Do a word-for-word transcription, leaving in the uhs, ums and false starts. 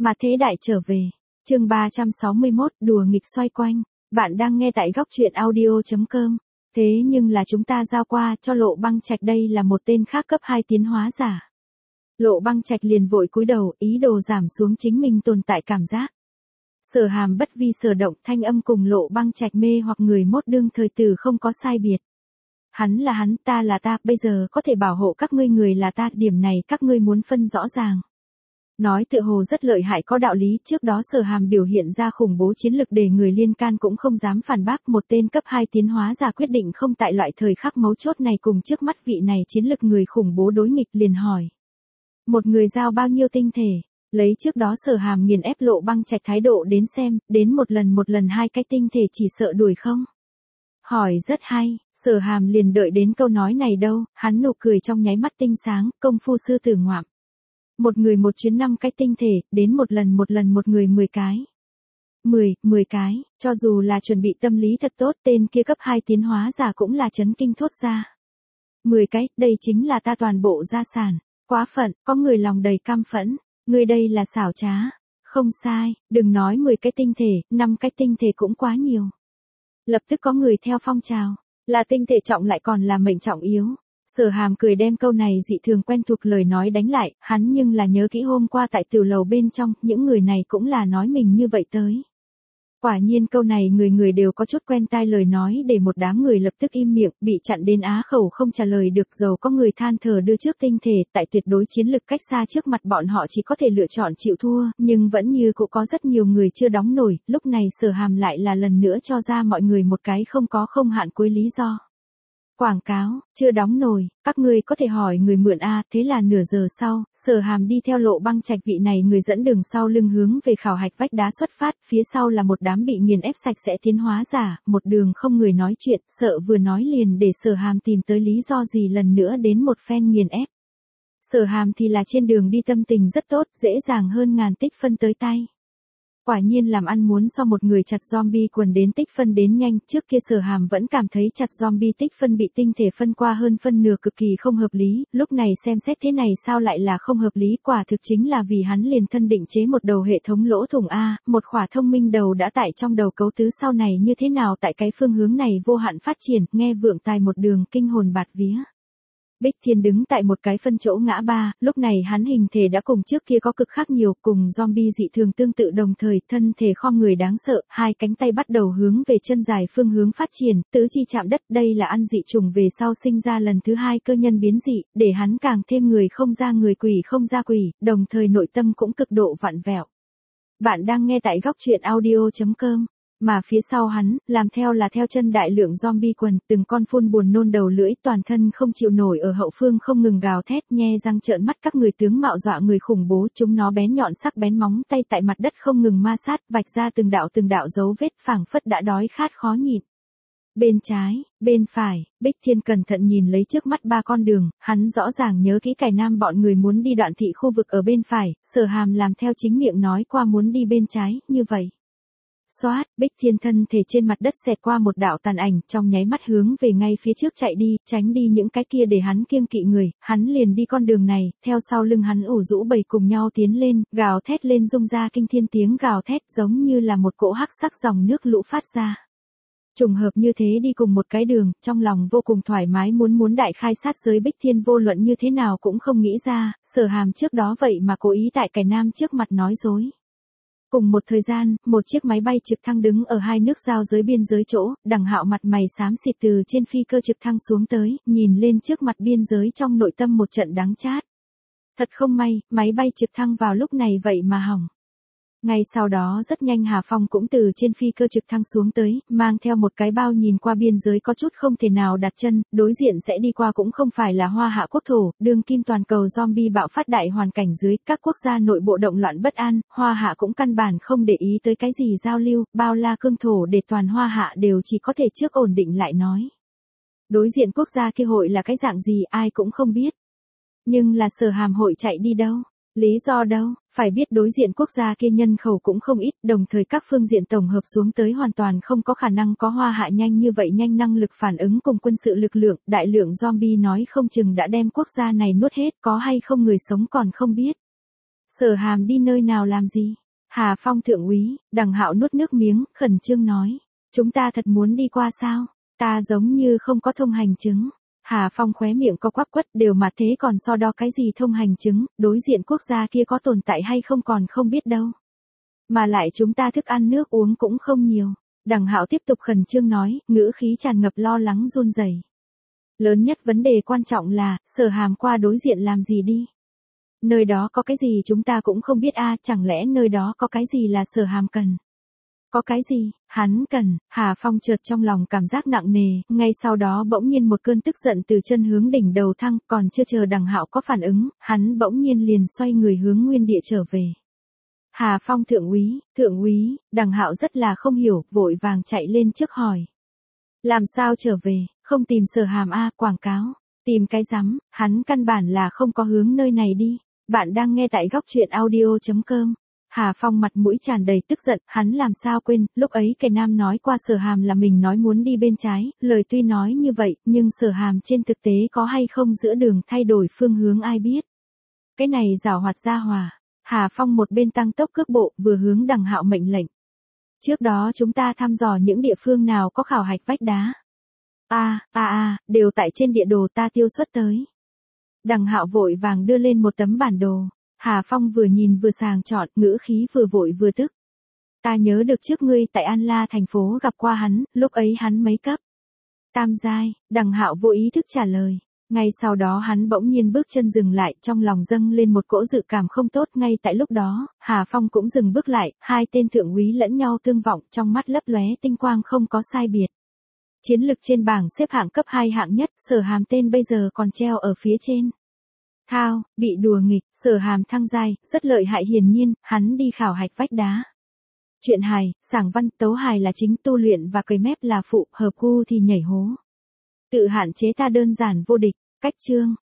Mà thế đại trở về. Chương ba trăm sáu mươi mốt, đùa nghịch xoay quanh. Bạn đang nghe tại góc truyện audio chấm com. Thế nhưng là chúng ta giao qua cho Lộ Băng Trạch, đây là một tên khác cấp hai tiến hóa giả. Lộ Băng Trạch liền vội cúi đầu, ý đồ giảm xuống chính mình tồn tại cảm giác. Sở Hàm bất vi sở động, thanh âm cùng Lộ Băng Trạch mê hoặc người mốt đương thời từ không có sai biệt. Hắn là hắn, ta là ta, bây giờ có thể bảo hộ các ngươi, người là ta, điểm này các ngươi muốn phân rõ ràng. Nói tựa hồ rất lợi hại có đạo lý, trước đó Sở Hàm biểu hiện ra khủng bố chiến lực để người liên can cũng không dám phản bác, một tên cấp hai tiến hóa giả quyết định không tại loại thời khắc mấu chốt này cùng trước mắt vị này chiến lực người khủng bố đối nghịch, liền hỏi. Một người giao bao nhiêu tinh thể, lấy trước đó Sở Hàm nghiền ép Lộ Băng Trạch thái độ đến xem, đến một lần một lần hai cái tinh thể chỉ sợ đuổi không? Hỏi rất hay, Sở Hàm liền đợi đến câu nói này đâu, hắn nụ cười trong nháy mắt tinh sáng, công phu sư tử ngoạm. Một người một chuyến năm cái tinh thể, đến một lần một lần một người mười cái. Mười, mười cái, cho dù là chuẩn bị tâm lý thật tốt, tên kia cấp hai tiến hóa giả cũng là chấn kinh thốt ra. Mười cái, đây chính là ta toàn bộ gia sản. Quá phận, có người lòng đầy căm phẫn, người đây là xảo trá. Không sai, đừng nói mười cái tinh thể, năm cái tinh thể cũng quá nhiều. Lập tức có người theo phong trào, là tinh thể trọng lại còn là mệnh trọng yếu. Sở Hàm cười đem câu này dị thường quen thuộc lời nói đánh lại, hắn nhưng là nhớ kỹ hôm qua tại tiểu lầu bên trong, những người này cũng là nói mình như vậy tới. Quả nhiên câu này người người đều có chút quen tai lời nói để một đám người lập tức im miệng, bị chặn đến á khẩu không trả lời được, dầu có người than thở đưa trước tinh thể, tại tuyệt đối chiến lực cách xa trước mặt bọn họ chỉ có thể lựa chọn chịu thua, nhưng vẫn như cũng có rất nhiều người chưa đóng nổi, lúc này Sở Hàm lại là lần nữa cho ra mọi người một cái không có không hạn cuối lý do. Quảng cáo, chưa đóng nổi, các ngươi có thể hỏi người mượn a, thế là nửa giờ sau, Sở Hàm đi theo Lộ Băng Trạch vị này người dẫn đường sau lưng hướng về khảo hạch vách đá xuất phát, phía sau là một đám bị nghiền ép sạch sẽ tiến hóa giả, một đường không người nói chuyện, sợ vừa nói liền để Sở Hàm tìm tới lý do gì lần nữa đến một phen nghiền ép. Sở Hàm thì là trên đường đi tâm tình rất tốt, dễ dàng hơn ngàn tích phân tới tay. Quả nhiên làm ăn muốn so một người chặt zombie quần đến tích phân đến nhanh, trước kia Sở Hàm vẫn cảm thấy chặt zombie tích phân bị tinh thể phân qua hơn phân nửa cực kỳ không hợp lý, lúc này xem xét thế này sao lại là không hợp lý, quả thực chính là vì hắn liền thân định chế một đầu hệ thống lỗ thủng A, một khỏa thông minh đầu đã tại trong đầu cấu tứ sau này như thế nào tại cái phương hướng này vô hạn phát triển, nghe vượng tài một đường kinh hồn bạt vía. Bích Thiên đứng tại một cái phân chỗ ngã ba, lúc này hắn hình thể đã cùng trước kia có cực khác nhiều, cùng zombie dị thường tương tự đồng thời, thân thể khom người đáng sợ, hai cánh tay bắt đầu hướng về chân dài phương hướng phát triển, tứ chi chạm đất, đây là ăn dị trùng về sau sinh ra lần thứ hai cơ nhân biến dị, để hắn càng thêm người không ra người quỷ không ra quỷ, đồng thời nội tâm cũng cực độ vặn vẹo. Bạn đang nghe tại góc truyện audio chấm com. Mà phía sau hắn, làm theo là theo chân đại lượng zombie quần, từng con phun buồn nôn đầu lưỡi toàn thân không chịu nổi ở hậu phương không ngừng gào thét nhe răng trợn mắt, các người tướng mạo dọa người khủng bố, chúng nó bén nhọn sắc bén móng tay tại mặt đất không ngừng ma sát, vạch ra từng đạo từng đạo dấu vết phảng phất đã đói khát khó nhịn. Bên trái, bên phải, Bích Thiên cẩn thận nhìn lấy trước mắt ba con đường, hắn rõ ràng nhớ kỹ cải nam bọn người muốn đi đoạn thị khu vực ở bên phải, Sở Hàm làm theo chính miệng nói qua muốn đi bên trái, như vậy. Xoát, Bích Thiên thân thể trên mặt đất xẹt qua một đạo tàn ảnh, trong nháy mắt hướng về ngay phía trước chạy đi, tránh đi những cái kia để hắn kiêng kỵ người, hắn liền đi con đường này, theo sau lưng hắn ủ rũ bầy cùng nhau tiến lên, gào thét lên rung ra kinh thiên tiếng gào thét giống như là một cỗ hắc sắc dòng nước lũ phát ra. Trùng hợp như thế đi cùng một cái đường, trong lòng vô cùng thoải mái muốn muốn đại khai sát giới Bích Thiên vô luận như thế nào cũng không nghĩ ra, Sở Hàm trước đó vậy mà cố ý tại cải nam trước mặt nói dối. Cùng một thời gian, một chiếc máy bay trực thăng đứng ở hai nước giao giới biên giới chỗ, Đằng Hạo mặt mày xám xịt từ trên phi cơ trực thăng xuống tới, nhìn lên trước mặt biên giới trong nội tâm một trận đắng chát. Thật không may, máy bay trực thăng vào lúc này vậy mà hỏng. Ngay sau đó rất nhanh Hà Phong cũng từ trên phi cơ trực thăng xuống tới, mang theo một cái bao nhìn qua biên giới có chút không thể nào đặt chân, đối diện sẽ đi qua cũng không phải là Hoa Hạ quốc thổ, đương kim toàn cầu zombie bạo phát đại hoàn cảnh dưới, các quốc gia nội bộ động loạn bất an, Hoa Hạ cũng căn bản không để ý tới cái gì giao lưu, bao la cương thổ để toàn Hoa Hạ đều chỉ có thể trước ổn định lại nói. Đối diện quốc gia kia hội là cái dạng gì ai cũng không biết. Nhưng là Sở Hàm hội chạy đi đâu? Lý do đâu? Phải biết đối diện quốc gia kia nhân khẩu cũng không ít, đồng thời các phương diện tổng hợp xuống tới hoàn toàn không có khả năng có Hoa Hạ nhanh như vậy nhanh năng lực phản ứng cùng quân sự lực lượng, đại lượng zombie nói không chừng đã đem quốc gia này nuốt hết, có hay không người sống còn không biết. Sở Hàm đi nơi nào làm gì? Hà Phong thượng úy, Đằng Hạo nuốt nước miếng, khẩn trương nói. Chúng ta thật muốn đi qua sao? Ta giống như không có thông hành chứng. Hà Phong khóe miệng có quắc quất, đều mà thế còn so đo cái gì thông hành chứng, đối diện quốc gia kia có tồn tại hay không còn không biết đâu. Mà lại chúng ta thức ăn nước uống cũng không nhiều. Đằng Hạo tiếp tục khẩn trương nói, ngữ khí tràn ngập lo lắng run rẩy. Lớn nhất vấn đề quan trọng là, Sở Hàm qua đối diện làm gì đi? Nơi đó có cái gì chúng ta cũng không biết a, chẳng lẽ nơi đó có cái gì là Sở Hàm cần? Có cái gì, hắn cần, Hà Phong chợt trong lòng cảm giác nặng nề, ngay sau đó bỗng nhiên một cơn tức giận từ chân hướng đỉnh đầu thăng, còn chưa chờ Đằng Hạo có phản ứng, hắn bỗng nhiên liền xoay người hướng nguyên địa trở về. Hà Phong thượng úy, thượng úy, Đằng Hạo rất là không hiểu, vội vàng chạy lên trước hỏi. Làm sao trở về, không tìm Sở Hàm a, quảng cáo, tìm cái rắm, hắn căn bản là không có hướng nơi này đi. Bạn đang nghe tại góc truyện audio chấm com. Hà Phong mặt mũi tràn đầy tức giận, hắn làm sao quên, lúc ấy kẻ nam nói qua Sở Hàm là mình nói muốn đi bên trái, lời tuy nói như vậy, nhưng Sở Hàm trên thực tế có hay không giữa đường thay đổi phương hướng ai biết. Cái này giảo hoạt ra hòa. Hà Phong một bên tăng tốc cước bộ, vừa hướng Đằng Hạo mệnh lệnh. Trước đó chúng ta thăm dò những địa phương nào có khảo hạch vách đá. A, a a, đều tại trên địa đồ ta tiêu xuất tới. Đằng Hạo vội vàng đưa lên một tấm bản đồ. Hà Phong vừa nhìn vừa sàng chọn, ngữ khí vừa vội vừa tức. Ta nhớ được trước ngươi tại An La thành phố gặp qua hắn, lúc ấy hắn mấy cấp? Tam giai, Đằng Hạo vô ý thức trả lời. Ngay sau đó hắn bỗng nhiên bước chân dừng lại, trong lòng dâng lên một cỗ dự cảm không tốt. Ngay tại lúc đó, Hà Phong cũng dừng bước lại, hai tên thượng úy lẫn nhau tương vọng, trong mắt lấp lóe tinh quang không có sai biệt. Chiến lực trên bảng xếp hạng cấp hai hạng nhất, Sở Hàm tên bây giờ còn treo ở phía trên. Thao, bị đùa nghịch, Sở Hàm thăng giai, rất lợi hại, hiển nhiên, hắn đi khảo hạch vách đá. Chuyện hài, sảng văn, tấu hài là chính, tu luyện và cười mép là phụ, hợp gu thì nhảy hố. Tự hạn chế ta đơn giản vô địch, cách chương.